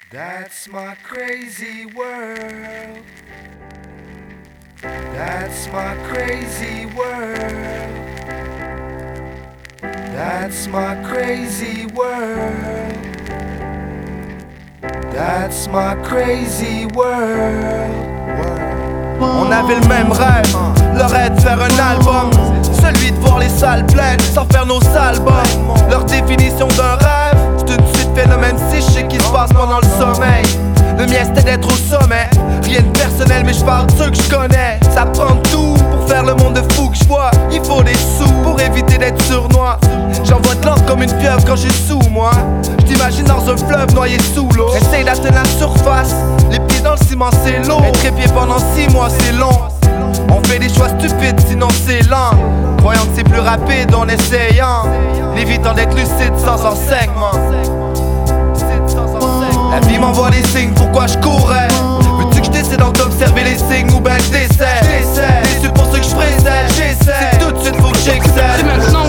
That's my crazy world. That's my crazy world. That's my crazy world. That's my crazy world. On avait le même rêve, leur rêve de faire un album, celui de voir les salles pleines sans faire nos albums. Leur définition d'un rêve, c'est une suite de phénomènes psychiques qui se passent pendant le sommeil. Le mien c'était d'être au sommet, rien de personnel mais je parle de ceux que je connais. Ça prend tout pour faire le monde de fou que je vois. Il faut des sous pour éviter d'être sournois. J'envoie de l'encre comme une pieuvre quand j'ai sous moi. Je t'imagine dans un fleuve noyé sous l'eau. Essaye d'atteindre la surface, les pieds dans le ciment c'est lourd. Être épié pendant 6 mois c'est long. On fait des choix stupides sinon c'est lent. Croyant que c'est plus rapide en essayant, l'évitant d'être lucide sans enseignement. La vie m'envoie des signes, pourquoi je courrais? Veux-tu que je décide d'observer les signes ou ben je décède? Déçu pour ce que je précède, j'essaie. C'est tout de suite faut que j'excelle.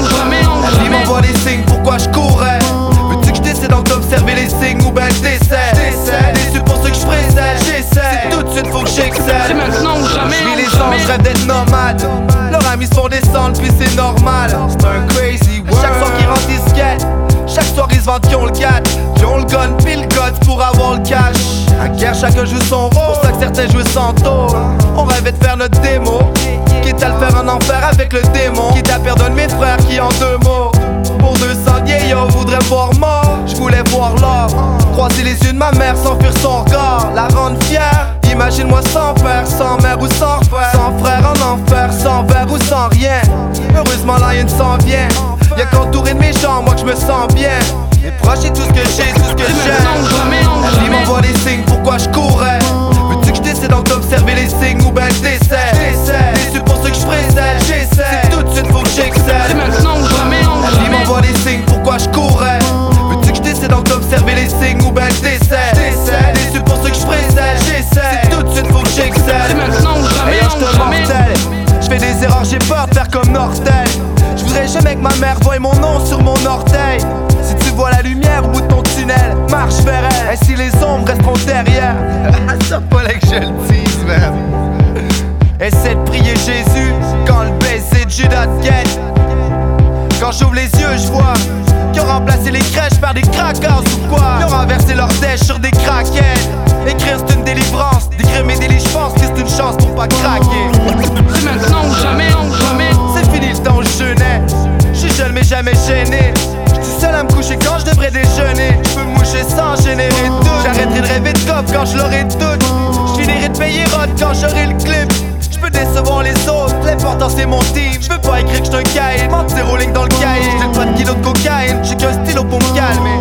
La vie m'envoie des signes, pourquoi je courrais? Veux-tu que je décide d'observer les signes ou ben je décède? Déçu pour ce que je précède, j'essaie. C'est tout de suite faut que j'excelle. Je vis les anges, je rêve d'être nomade. Leurs amis se font descendre puis c'est normal. C'est un crazy world. Chaque soir qu'ils rentrent ils se guettent. Chaque soir ils se vendent qui ont le gat, qui ont le gun pis le code pour avoir le cash. À guerre chacun joue son rôle, pour ça que certains jouent sans taux. On rêvait de faire notre démo, quitte à le faire en enfer avec le démon. Quitte à perdre un de mes frères qui en 2 mots. Pour 200 vieillots voudrait voir mort, je voulais voir l'or. Croiser les yeux de ma mère sans fuir son regard, la rendre fière. Imagine-moi sans père, sans mère ou sans frère, sans frère en enfer, sans verre ou sans rien. Heureusement la haine s'en vient. Y'a qu'entouré de mes gens, moi que je me sens bien. Mes proches c'est tout ce que j'ai, tout ce que j'aime. La vie m'envoie des signes, pourquoi je courrais? Veux-tu que je décide d'observer les signes ou ben je décède? Déçu pour ce que je précède, j'essaie. C'est tout de suite faut que j'excelle. La vie m'envoie des signes, pourquoi je courrais? Veux-tu que je décide d'observer les signes ou ben je décède? Déçu pour ce que je précède, j'essaie. C'est tout de suite faut que j'excelle. Hey, je te mortel, je fais des erreurs, j'ai peur de faire comme Nortel. Je voudrais jamais que ma mère voie mon nom sur mon orteil. Si tu vois la lumière au bout de ton tunnel, marche vers elle, ainsi les ombres resteront derrière. Ça fallait que je le dise, man. Essaie de prier Jésus quand le baiser de Judas te guette. Quand j'ouvre les yeux, je vois qu'ils ont remplacé les crèches par des crackers ou quoi. Ils ont renversé leurs dèches sur des craquettes. Écrire c'est une délivrance, décrire mes délits je pense que c'est une chance pour pas craquer. C'est maintenant ou jamais, c'est fini le temps où je jeûnais. Je suis jeune mais jamais gêné. Je suis seul à me coucher quand je devrais déjeuner. Je peux me moucher sans générer de doute. J'arrêterai de rêver de cop quand je l'aurai de doute. Je finirai de payer rod quand j'aurai le clip. Je peux décevoir les autres, l'important c'est mon team. Je veux pas écrire que j'suis un caïd, mentir aux lignes dans le cahier. J'ai pas de kilos de cocaïne, j'ai qu'un stylo pour me calmer.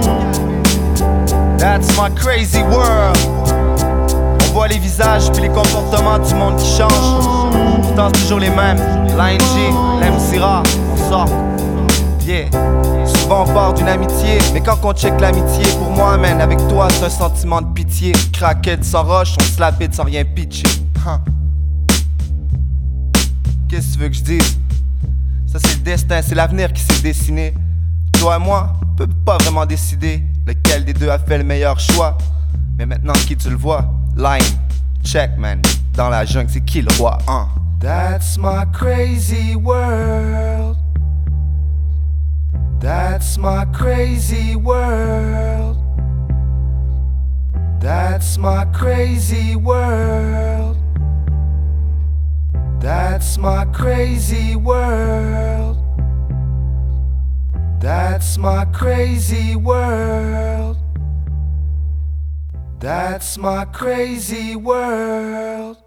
That's my crazy world. On voit les visages puis les comportements du monde qui changent. Pourtant c'est toujours les mêmes. L'ANG, l'MC rare, on sort. Yeah. Souvent on part d'une amitié, mais quand on check l'amitié, pour moi, man, avec toi c'est un sentiment de pitié. Craquette sans roche, on se la bite sans rien pitcher. Qu'est-ce que tu veux que je dise? Ça c'est le destin, c'est l'avenir qui s'est dessiné. Toi et moi, on peut pas vraiment décider lequel des deux a fait le meilleur choix. Mais maintenant qui tu le vois? Line, check man, dans la jungle c'est qui le roi? That's my crazy world. That's my crazy world. That's my crazy world. That's my crazy world. That's my crazy world. That's my crazy world.